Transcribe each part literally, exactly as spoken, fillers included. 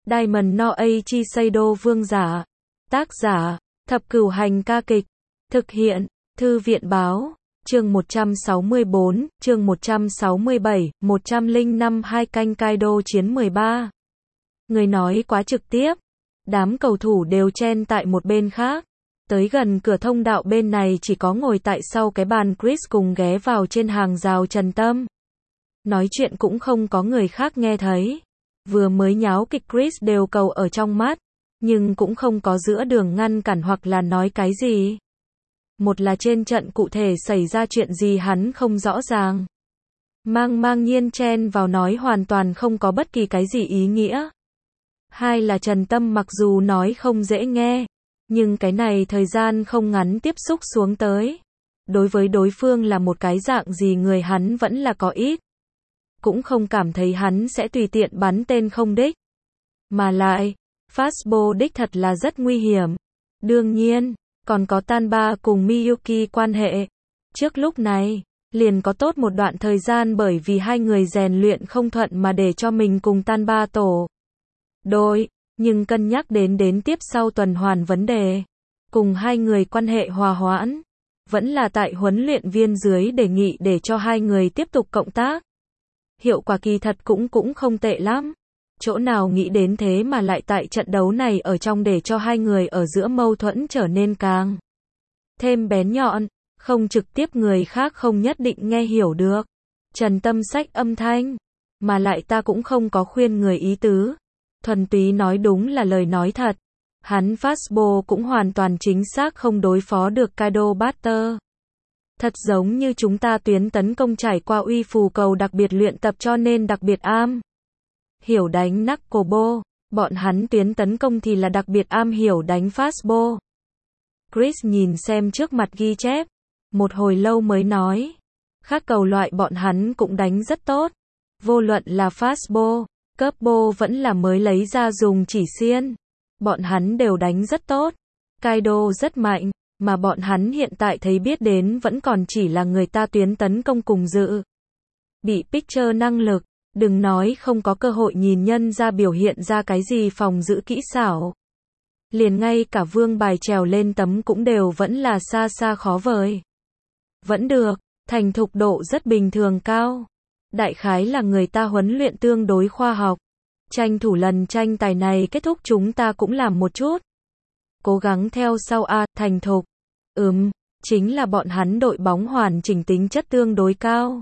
Diamond no Eiichi Seido vương giả. Tác giả, Thập Cửu Hành ca kịch. Thực hiện, Thư viện báo. Chương một trăm sáu mươi bốn, chương một trăm sáu mươi bảy, một trăm lẻ năm hai canh Kaido chiến mười ba. Người nói quá trực tiếp. Đám cầu thủ đều chen tại một bên khác. Tới gần cửa thông đạo bên này chỉ có ngồi tại sau cái bàn Chris cùng ghé vào trên hàng rào Trần Tâm. Nói chuyện cũng không có người khác nghe thấy. Vừa mới nháo kịch Chris đều cầu ở trong mắt, nhưng cũng không có giữa đường ngăn cản hoặc là nói cái gì. Một là trên trận cụ thể xảy ra chuyện gì hắn không rõ ràng. Mang mang nhiên chen vào nói hoàn toàn không có bất kỳ cái gì ý nghĩa. Hai là Trần Tâm mặc dù nói không dễ nghe, nhưng cái này thời gian không ngắn tiếp xúc xuống tới. Đối với đối phương là một cái dạng gì người hắn vẫn là có ít. Cũng không cảm thấy hắn sẽ tùy tiện bắn tên không đích. Mà lại, fastball đích thật là rất nguy hiểm. Đương nhiên, còn có Tanba cùng Miyuki quan hệ. Trước lúc này, liền có tốt một đoạn thời gian bởi vì hai người rèn luyện không thuận mà để cho mình cùng Tanba tổ đôi, nhưng cân nhắc đến đến tiếp sau tuần hoàn vấn đề, cùng hai người quan hệ hòa hoãn, vẫn là tại huấn luyện viên dưới đề nghị để cho hai người tiếp tục cộng tác. Hiệu quả kỳ thật cũng cũng không tệ lắm. Chỗ nào nghĩ đến thế mà lại tại trận đấu này ở trong để cho hai người ở giữa mâu thuẫn trở nên càng thêm bén nhọn, không trực tiếp người khác không nhất định nghe hiểu được. Trần Tâm sách âm thanh, mà lại ta cũng không có khuyên người ý tứ. Thuần túy nói đúng là lời nói thật. Hắn fastball cũng hoàn toàn chính xác không đối phó được Kaido batter. Thật giống như chúng ta tuyến tấn công trải qua uy phù cầu đặc biệt luyện tập cho nên đặc biệt am hiểu đánh knuckleball, bọn hắn tuyến tấn công thì là đặc biệt am hiểu đánh fastball. Chris nhìn xem trước mặt ghi chép, một hồi lâu mới nói, khác cầu loại bọn hắn cũng đánh rất tốt, vô luận là fastball, curveball vẫn là mới lấy ra dùng chỉ xiên, bọn hắn đều đánh rất tốt. Kaido rất mạnh, mà bọn hắn hiện tại thấy biết đến vẫn còn chỉ là người ta tuyến tấn công cùng dự bị picture năng lực, đừng nói không có cơ hội nhìn nhân ra biểu hiện ra cái gì phòng giữ kỹ xảo. Liền ngay cả vương bài trèo lên tấm cũng đều vẫn là xa xa khó vời. Vẫn được, thành thục độ rất bình thường cao. Đại khái là người ta huấn luyện tương đối khoa học. Tranh thủ lần tranh tài này kết thúc chúng ta cũng làm một chút. Cố gắng theo sau a, thành thục. Ừm, chính là bọn hắn đội bóng hoàn chỉnh tính chất tương đối cao.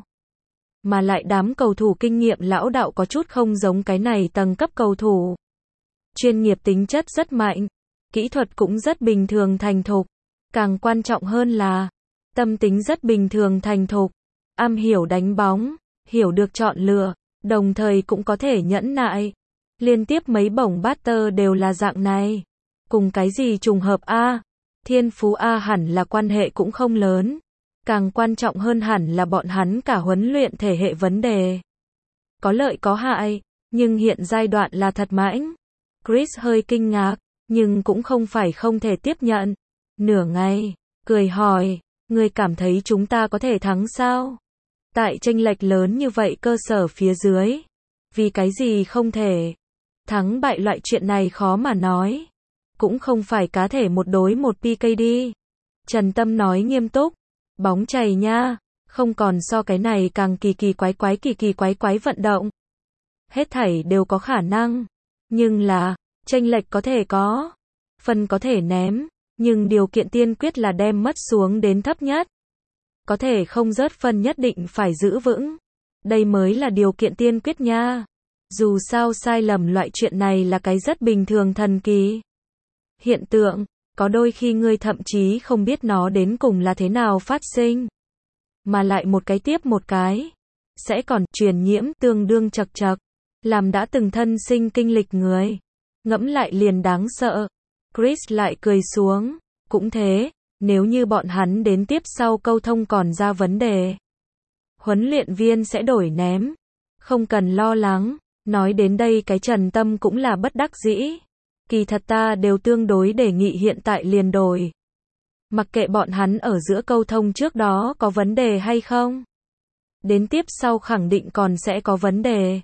Mà lại đám cầu thủ kinh nghiệm lão đạo có chút không giống cái này tầng cấp cầu thủ. Chuyên nghiệp tính chất rất mạnh, kỹ thuật cũng rất bình thường thành thục. Càng quan trọng hơn là, tâm tính rất bình thường thành thục. Am hiểu đánh bóng, hiểu được chọn lựa, đồng thời cũng có thể nhẫn nại. Liên tiếp mấy bổng batter đều là dạng này. Cùng cái gì trùng hợp a, thiên phú a hẳn là quan hệ cũng không lớn. Càng quan trọng hơn hẳn là bọn hắn cả huấn luyện thể hệ vấn đề. Có lợi có hại, nhưng hiện giai đoạn là thật mãnh. Chris hơi kinh ngạc, nhưng cũng không phải không thể tiếp nhận. Nửa ngày, cười hỏi, người cảm thấy chúng ta có thể thắng sao? Tại chênh lệch lớn như vậy cơ sở phía dưới. Vì cái gì không thể? Thắng bại loại chuyện này khó mà nói. Cũng không phải cá thể một đối một pê ca đi. Trần Tâm nói nghiêm túc. Bóng chày nha, không còn so cái này càng kỳ kỳ quái quái kỳ kỳ quái quái vận động. Hết thảy đều có khả năng, nhưng là, chênh lệch có thể có, phần có thể ném, nhưng điều kiện tiên quyết là đem mất xuống đến thấp nhất. Có thể không rớt phân nhất định phải giữ vững. Đây mới là điều kiện tiên quyết nha. Dù sao sai lầm loại chuyện này là cái rất bình thường thần kỳ. Hiện tượng. Có đôi khi ngươi thậm chí không biết nó đến cùng là thế nào phát sinh. Mà lại một cái tiếp một cái. Sẽ còn truyền nhiễm tương đương chật chật. Làm đã từng thân sinh kinh lịch người. Ngẫm lại liền đáng sợ. Chris lại cười xuống. Cũng thế, nếu như bọn hắn đến tiếp sau câu thông còn ra vấn đề. Huấn luyện viên sẽ đổi ném. Không cần lo lắng. Nói đến đây cái Trần Tâm cũng là bất đắc dĩ. Kỳ thật ta đều tương đối đề nghị hiện tại liền đổi. Mặc kệ bọn hắn ở giữa câu thông trước đó có vấn đề hay không. Đến tiếp sau khẳng định còn sẽ có vấn đề.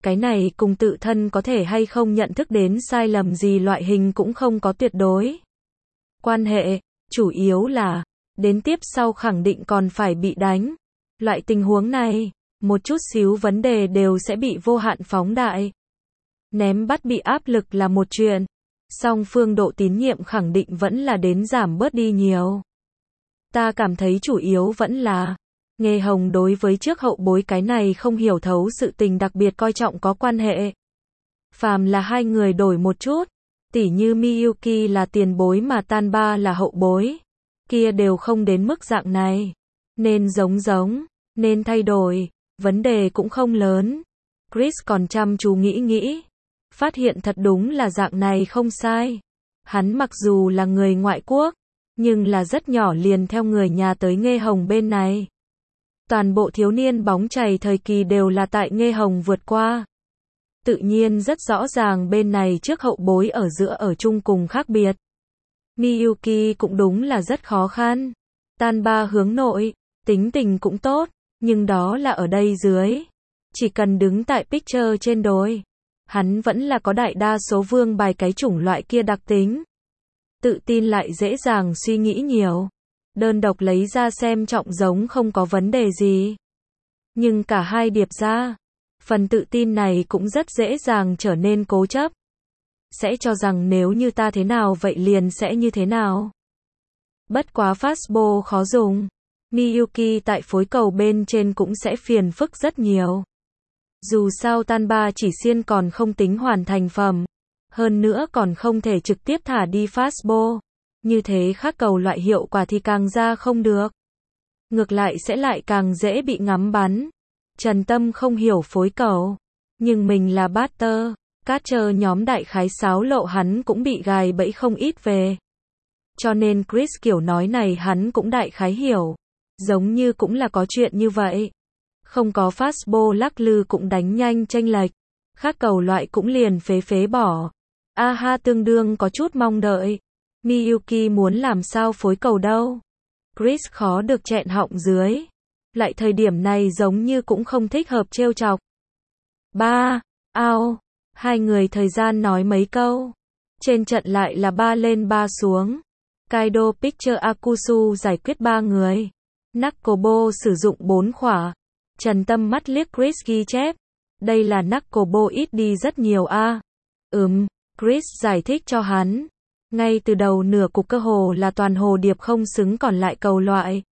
Cái này cùng tự thân có thể hay không nhận thức đến sai lầm gì loại hình cũng không có tuyệt đối quan hệ, chủ yếu là, đến tiếp sau khẳng định còn phải bị đánh. Loại tình huống này, một chút xíu vấn đề đều sẽ bị vô hạn phóng đại. Ném bắt bị áp lực là một chuyện, song phương độ tín nhiệm khẳng định vẫn là đến giảm bớt đi nhiều. Ta cảm thấy chủ yếu vẫn là, Nghê Hồng đối với trước hậu bối cái này không hiểu thấu sự tình đặc biệt coi trọng có quan hệ. Phàm là hai người đổi một chút, tỉ như Miyuki là tiền bối mà Tanba là hậu bối, kia đều không đến mức dạng này. Nên giống giống, nên thay đổi, vấn đề cũng không lớn. Chris còn chăm chú nghĩ nghĩ, phát hiện thật đúng là dạng này không sai. Hắn mặc dù là người ngoại quốc, nhưng là rất nhỏ liền theo người nhà tới Nghê Hồng bên này. Toàn bộ thiếu niên bóng chày thời kỳ đều là tại Nghê Hồng vượt qua. Tự nhiên rất rõ ràng bên này trước hậu bối ở giữa ở chung cùng khác biệt. Miyuki cũng đúng là rất khó khăn. Tanba hướng nội, tính tình cũng tốt, nhưng đó là ở đây dưới. Chỉ cần đứng tại picture trên đồi, hắn vẫn là có đại đa số vương bài cái chủng loại kia đặc tính. Tự tin lại dễ dàng suy nghĩ nhiều. Đơn độc lấy ra xem trọng giống không có vấn đề gì. Nhưng cả hai điệp ra, phần tự tin này cũng rất dễ dàng trở nên cố chấp. Sẽ cho rằng nếu như ta thế nào vậy liền sẽ như thế nào. Bất quá fastball khó dùng. Miyuki tại phối cầu bên trên cũng sẽ phiền phức rất nhiều. Dù sao Tanba chỉ xiên còn không tính hoàn thành phẩm. Hơn nữa còn không thể trực tiếp thả đi fastball. Như thế khác cầu loại hiệu quả thì càng ra không được. Ngược lại sẽ lại càng dễ bị ngắm bắn. Trần Tâm không hiểu phối cầu. Nhưng mình là batter. Catcher nhóm đại khái sáo lộ hắn cũng bị gài bẫy không ít về. Cho nên Chris kiểu nói này hắn cũng đại khái hiểu. Giống như cũng là có chuyện như vậy. Không có fastball lắc lư cũng đánh nhanh chênh lệch. Khác cầu loại cũng liền phế phế bỏ. Aha tương đương có chút mong đợi. Miyuki muốn làm sao phối cầu đâu. Chris khó được chẹn họng dưới. Lại thời điểm này giống như cũng không thích hợp trêu chọc. Ba, ao. Hai người thời gian nói mấy câu. Trên trận lại là ba lên ba xuống. Kaido Picture Akusu giải quyết ba người. Nakobo sử dụng bốn khỏa. Trần Tâm mắt liếc Chris ghi chép. Đây là Nakobo ít đi rất nhiều a. À. Ừm, Chris giải thích cho hắn. Ngay từ đầu nửa cục cơ hồ là toàn hồ điệp không xứng còn lại cầu loại.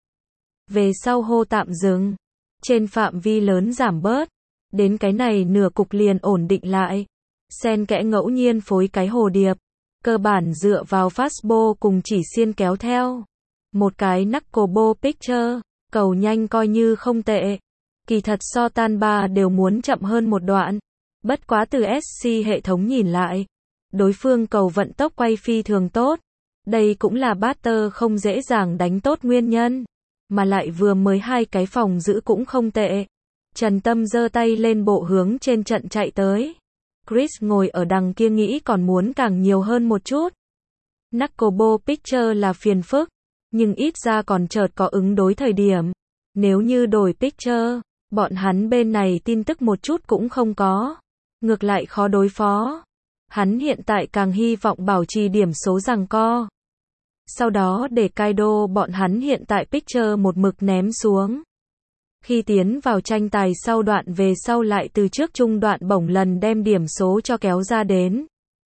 Về sau hô tạm dừng. Trên phạm vi lớn giảm bớt. Đến cái này nửa cục liền ổn định lại. Xen kẽ ngẫu nhiên phối cái hồ điệp. Cơ bản dựa vào fastball cùng chỉ xiên kéo theo. Một cái knuckleball picture. Cầu nhanh coi như không tệ. Kỳ thật so Tanba đều muốn chậm hơn một đoạn. Bất quá từ ét xê hệ thống nhìn lại. Đối phương cầu vận tốc quay phi thường tốt. Đây cũng là batter không dễ dàng đánh tốt nguyên nhân. Mà lại vừa mới hai cái phòng giữ cũng không tệ. Trần Tâm giơ tay lên bộ hướng trên trận chạy tới. Chris ngồi ở đằng kia nghĩ còn muốn càng nhiều hơn một chút. Knuckleball picture là phiền phức. Nhưng ít ra còn chợt có ứng đối thời điểm. Nếu như đổi picture, bọn hắn bên này tin tức một chút cũng không có. Ngược lại khó đối phó. Hắn hiện tại càng hy vọng bảo trì điểm số giằng co. Sau đó để Kaido bọn hắn hiện tại picture một mực ném xuống. Khi tiến vào tranh tài sau đoạn về sau lại từ trước trung đoạn bổng lần đem điểm số cho kéo ra đến.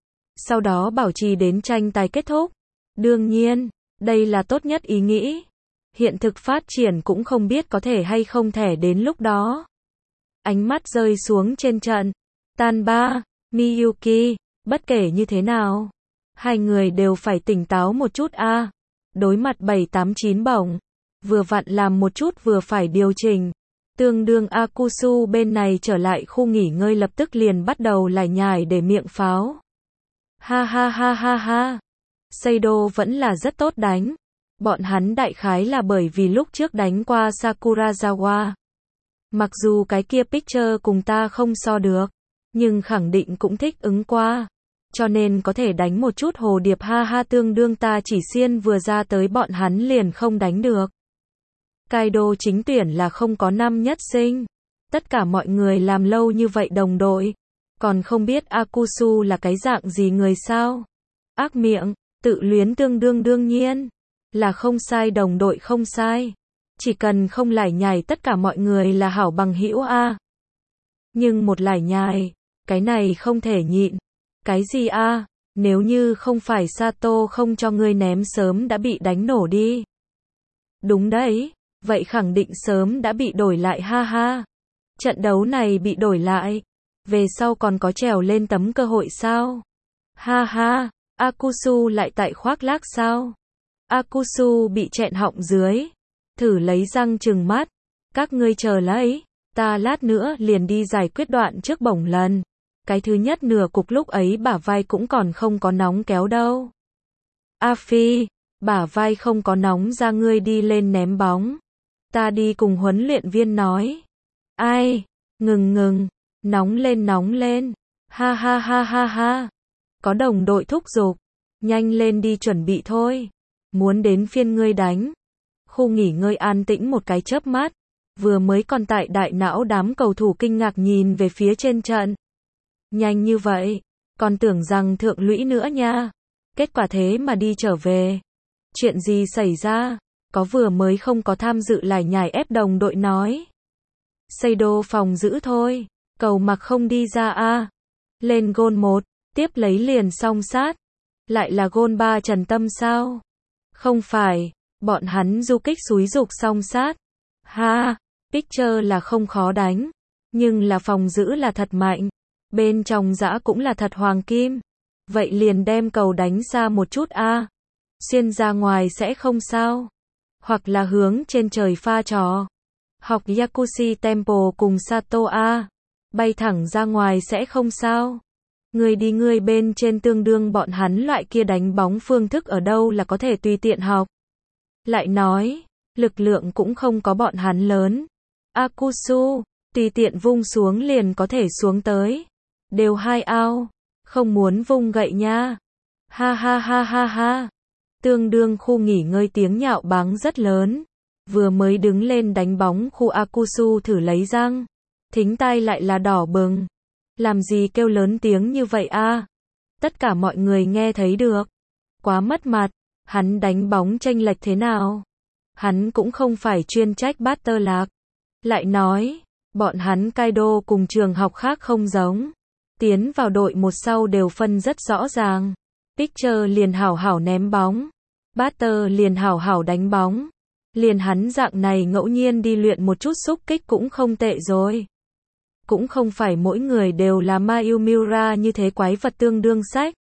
Sau đó bảo trì đến tranh tài kết thúc. Đương nhiên, đây là tốt nhất ý nghĩ. Hiện thực phát triển cũng không biết có thể hay không thể đến lúc đó. Ánh mắt rơi xuống trên trận. Tanba, Miyuki, bất kể như thế nào. Hai người đều phải tỉnh táo một chút a. À. Đối mặt bảy tám chín bổng. Vừa vặn làm một chút vừa phải điều chỉnh. Tương đương Akusu bên này trở lại khu nghỉ ngơi lập tức liền bắt đầu lải nhải để miệng pháo. Ha ha ha ha ha. Seido vẫn là rất tốt đánh. Bọn hắn đại khái là bởi vì lúc trước đánh qua Sakurazawa. Mặc dù cái kia picture cùng ta không so được. Nhưng khẳng định cũng thích ứng qua. Cho nên có thể đánh một chút hồ điệp ha ha tương đương ta chỉ xiên vừa ra tới bọn hắn liền không đánh được. Kaido chính tuyển là không có năm nhất sinh. Tất cả mọi người làm lâu như vậy đồng đội. Còn không biết Akusu là cái dạng gì người sao? Ác miệng, tự luyến tương đương đương nhiên. Là không sai, đồng đội không sai. Chỉ cần không lải nhải tất cả mọi người là hảo bằng hữu a. Nhưng một lải nhải, cái này không thể nhịn. Cái gì a? Nếu như không phải Sato không cho ngươi ném sớm đã bị đánh nổ đi. Đúng đấy, vậy khẳng định sớm đã bị đổi lại ha ha. Trận đấu này bị đổi lại, về sau còn có trèo lên tấm cơ hội sao? Ha ha, Akusu lại tại khoác lác sao? Akusu bị chẹn họng dưới, thử lấy răng trừng mắt. Các ngươi chờ lấy, ta lát nữa liền đi giải quyết đoạn trước bổng lần. Cái thứ nhất nửa cục lúc ấy bả vai cũng còn không có nóng kéo đâu. A Phi, bả vai không có nóng ra ngươi đi lên ném bóng. Ta đi cùng huấn luyện viên nói. Ai, ngừng ngừng, nóng lên nóng lên. Ha ha ha ha ha. Có đồng đội thúc giục, nhanh lên đi chuẩn bị thôi. Muốn đến phiên ngươi đánh. Khu nghỉ ngơi an tĩnh một cái chớp mắt. Vừa mới còn tại đại não đám cầu thủ kinh ngạc nhìn về phía trên trận. Nhanh như vậy, còn tưởng rằng thượng lũy nữa nha. Kết quả thế mà đi trở về. Chuyện gì xảy ra? Có vừa mới không có tham dự lải nhải ép đồng đội nói. Seido phòng giữ thôi, cầu mặc không đi ra a. Lên gôn một, tiếp lấy liền song sát. Lại là gôn ba Trần Tâm sao? Không phải, bọn hắn du kích xúi dục song sát. Ha, Picture là không khó đánh, nhưng là phòng giữ là thật mạnh. Bên trong dã cũng là thật hoàng kim. Vậy liền đem cầu đánh xa một chút a. Xuyên ra ngoài sẽ không sao. Hoặc là hướng trên trời pha trò. Học Yakushi Temple cùng Sato a. Bay thẳng ra ngoài sẽ không sao. Người đi người bên trên tương đương bọn hắn loại kia đánh bóng phương thức ở đâu là có thể tùy tiện học. Lại nói, lực lượng cũng không có bọn hắn lớn. Akusu, tùy tiện vung xuống liền có thể xuống tới. Đều hai ao, không muốn vung gậy nha. Ha ha ha ha ha. Tương đương khu nghỉ ngơi tiếng nhạo báng rất lớn. Vừa mới đứng lên đánh bóng khu Akusu thử lấy răng. Thính tai lại là đỏ bừng. Làm gì kêu lớn tiếng như vậy a? Tất cả mọi người nghe thấy được. Quá mất mặt, hắn đánh bóng chênh lệch thế nào? Hắn cũng không phải chuyên trách batter lạc. Lại nói, bọn hắn Kaido cùng trường học khác không giống. Tiến vào đội một sau đều phân rất rõ ràng. Picture liền hảo hảo ném bóng. Batter liền hảo hảo đánh bóng. Liền hắn dạng này ngẫu nhiên đi luyện một chút xúc kích cũng không tệ rồi. Cũng không phải mỗi người đều là Mayumura như thế quái vật tương đương sách.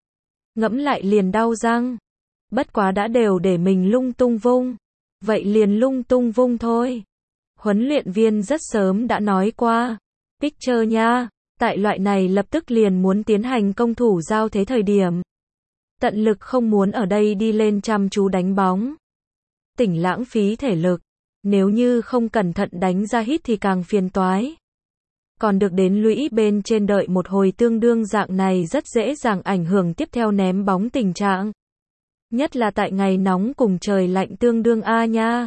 Ngẫm lại liền đau răng. Bất quá đã đều để mình lung tung vung. Vậy liền lung tung vung thôi. Huấn luyện viên rất sớm đã nói qua. Picture nha. Tại loại này lập tức liền muốn tiến hành công thủ giao thế thời điểm. Tận lực không muốn ở đây đi lên chăm chú đánh bóng. Tỉnh lãng phí thể lực. Nếu như không cẩn thận đánh ra hít thì càng phiền toái. Còn được đến lũy bên trên đợi một hồi tương đương dạng này rất dễ dàng ảnh hưởng tiếp theo ném bóng tình trạng. Nhất là tại ngày nóng cùng trời lạnh tương đương a nha.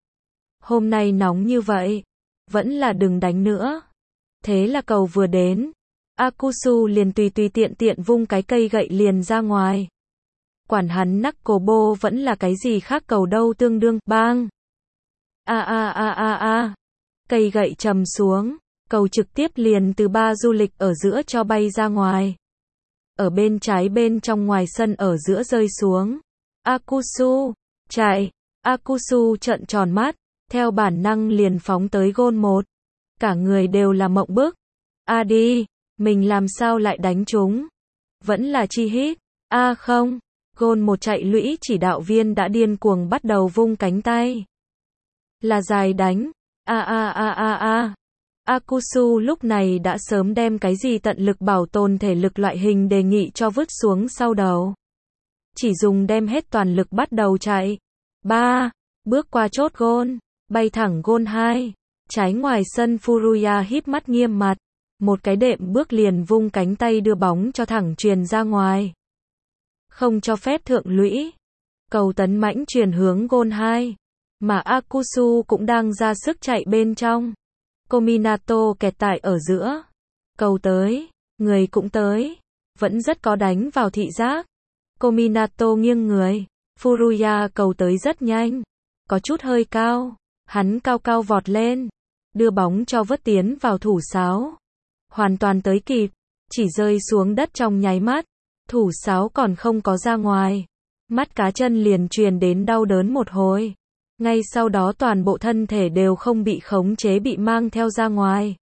Hôm nay nóng như vậy. Vẫn là đừng đánh nữa. Thế là cầu vừa đến. Akusu liền tùy tùy tiện tiện vung cái cây gậy liền ra ngoài. Quản hắn Knuckleball vẫn là cái gì khác cầu đâu tương đương, bang. A a a a a. Cây gậy trầm xuống, cầu trực tiếp liền từ ba du lịch ở giữa cho bay ra ngoài. Ở bên trái bên trong ngoài sân ở giữa rơi xuống. Akusu, chạy. Akusu trợn tròn mắt, theo bản năng liền phóng tới gôn một. Cả người đều là mộng bức. A đi, mình làm sao lại đánh chúng? Vẫn là chi hít. A à không, gôn một chạy lũy chỉ đạo viên đã điên cuồng bắt đầu vung cánh tay. Là dài đánh. A a a a a. Akusu lúc này đã sớm đem cái gì tận lực bảo tồn thể lực loại hình đề nghị cho vứt xuống sau đầu. Chỉ dùng đem hết toàn lực bắt đầu chạy. ba. Bước qua chốt gôn. Bay thẳng gôn hai. Trái ngoài sân Furuya híp mắt nghiêm mặt. Một cái đệm bước liền vung cánh tay đưa bóng cho thẳng truyền ra ngoài. Không cho phép thượng lũy. Cầu tấn mãnh truyền hướng gôn hai. Mà Akusu cũng đang ra sức chạy bên trong. Kominato kẹt tại ở giữa. Cầu tới. Người cũng tới. Vẫn rất có đánh vào thị giác. Kominato nghiêng người. Furuya cầu tới rất nhanh. Có chút hơi cao. Hắn cao cao vọt lên. Đưa bóng cho vớt tiến vào thủ sáo. Hoàn toàn tới kịp. Chỉ rơi xuống đất trong nháy mắt. Thủ sáo còn không có ra ngoài. Mắt cá chân liền truyền đến đau đớn một hồi. Ngay sau đó toàn bộ thân thể đều không bị khống chế bị mang theo ra ngoài.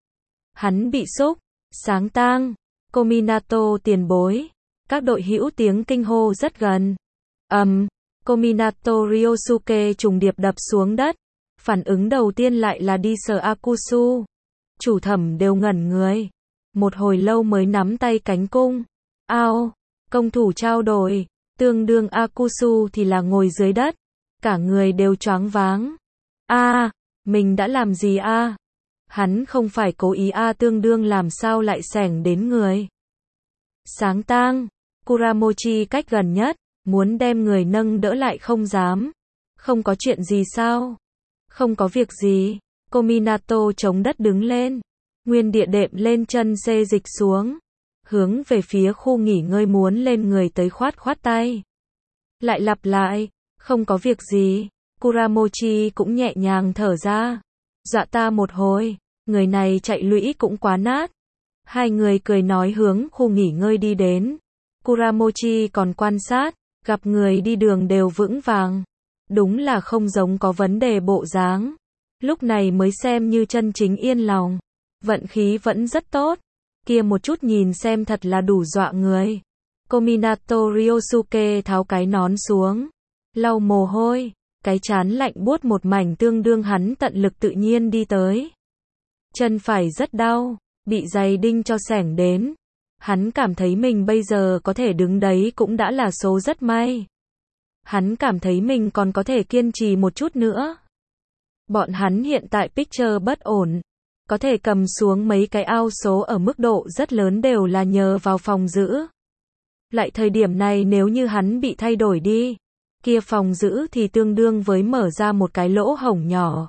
Hắn bị sốc. Sáng tang. Kominato tiền bối. Các đội hữu tiếng kinh hô rất gần. ầm, um, Kominato Ryosuke trùng điệp đập xuống đất. Phản ứng đầu tiên lại là đi sờ Akusu. Chủ thẩm đều ngẩn người. Một hồi lâu mới nắm tay cánh cung. Ao, công thủ trao đổi. Tương đương Akusu thì là ngồi dưới đất. Cả người đều choáng váng. A, à, mình đã làm gì a? À? Hắn không phải cố ý a à, tương đương làm sao lại xẻng đến người. Sáng tang, Kuramochi cách gần nhất, muốn đem người nâng đỡ lại không dám. Không có chuyện gì sao? Không có việc gì. Kominato chống đất đứng lên. Nguyên địa đệm lên chân xê dịch xuống. Hướng về phía khu nghỉ ngơi muốn lên người tới khoát khoát tay. Lại lặp lại. Không có việc gì. Kuramochi cũng nhẹ nhàng thở ra. Dọa ta một hồi. Người này chạy lũy cũng quá nát. Hai người cười nói hướng khu nghỉ ngơi đi đến. Kuramochi còn quan sát. Gặp người đi đường đều vững vàng. Đúng là không giống có vấn đề bộ dáng. Lúc này mới xem như chân chính yên lòng. Vận khí vẫn rất tốt. Kia một chút nhìn xem thật là đủ dọa người. Kominato Ryosuke tháo cái nón xuống. Lau mồ hôi. Cái trán lạnh buốt một mảnh tương đương hắn tận lực tự nhiên đi tới. Chân phải rất đau. Bị giày đinh cho xẻng đến. Hắn cảm thấy mình bây giờ có thể đứng đấy cũng đã là số rất may. Hắn cảm thấy mình còn có thể kiên trì một chút nữa. Bọn hắn hiện tại picture bất ổn. Có thể cầm xuống mấy cái ao số ở mức độ rất lớn đều là nhờ vào phòng giữ. Lại thời điểm này nếu như hắn bị thay đổi đi. Kia phòng giữ thì tương đương với mở ra một cái lỗ hổng nhỏ.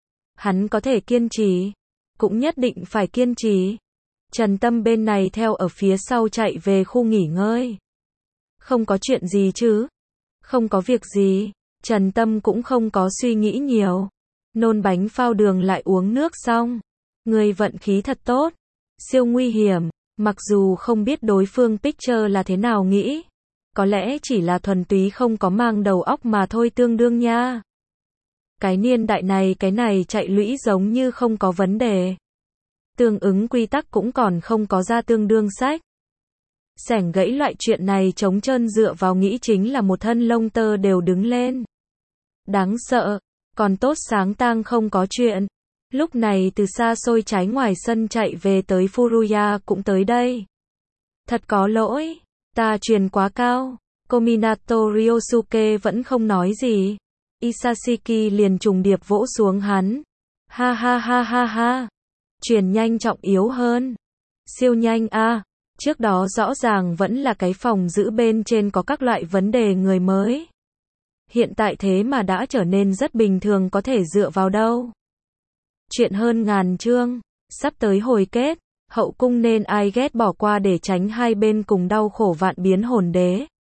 Hắn có thể kiên trì. Cũng nhất định phải kiên trì. Trần Tâm bên này theo ở phía sau chạy về khu nghỉ ngơi. Không có chuyện gì chứ? Không có việc gì. Trần Tâm cũng không có suy nghĩ nhiều. Nôn bánh phao đường lại uống nước xong. Người vận khí thật tốt. Siêu nguy hiểm. Mặc dù không biết đối phương picture là thế nào nghĩ. Có lẽ chỉ là thuần túy không có mang đầu óc mà thôi tương đương nha. Cái niên đại này cái này chạy lũy giống như không có vấn đề. Tương ứng quy tắc cũng còn không có ra tương đương sách. Xẻng gãy loại chuyện này trống trơn dựa vào nghĩ chính là một thân lông tơ đều đứng lên. Đáng sợ. Còn tốt sáng tang không có chuyện. Lúc này từ xa xôi trái ngoài sân chạy về tới Furuya cũng tới đây. Thật có lỗi. Ta truyền quá cao. Kominato Ryosuke vẫn không nói gì. Isashiki liền trùng điệp vỗ xuống hắn. Ha ha ha ha ha. Truyền nhanh trọng yếu hơn. Siêu nhanh a. À. Trước đó rõ ràng vẫn là cái phòng giữ bên trên có các loại vấn đề người mới. Hiện tại thế mà đã trở nên rất bình thường có thể dựa vào đâu. Chuyện hơn ngàn chương. Sắp tới hồi kết. Hậu cung nên ai ghét bỏ qua để tránh hai bên cùng đau khổ vạn biến hồn đế.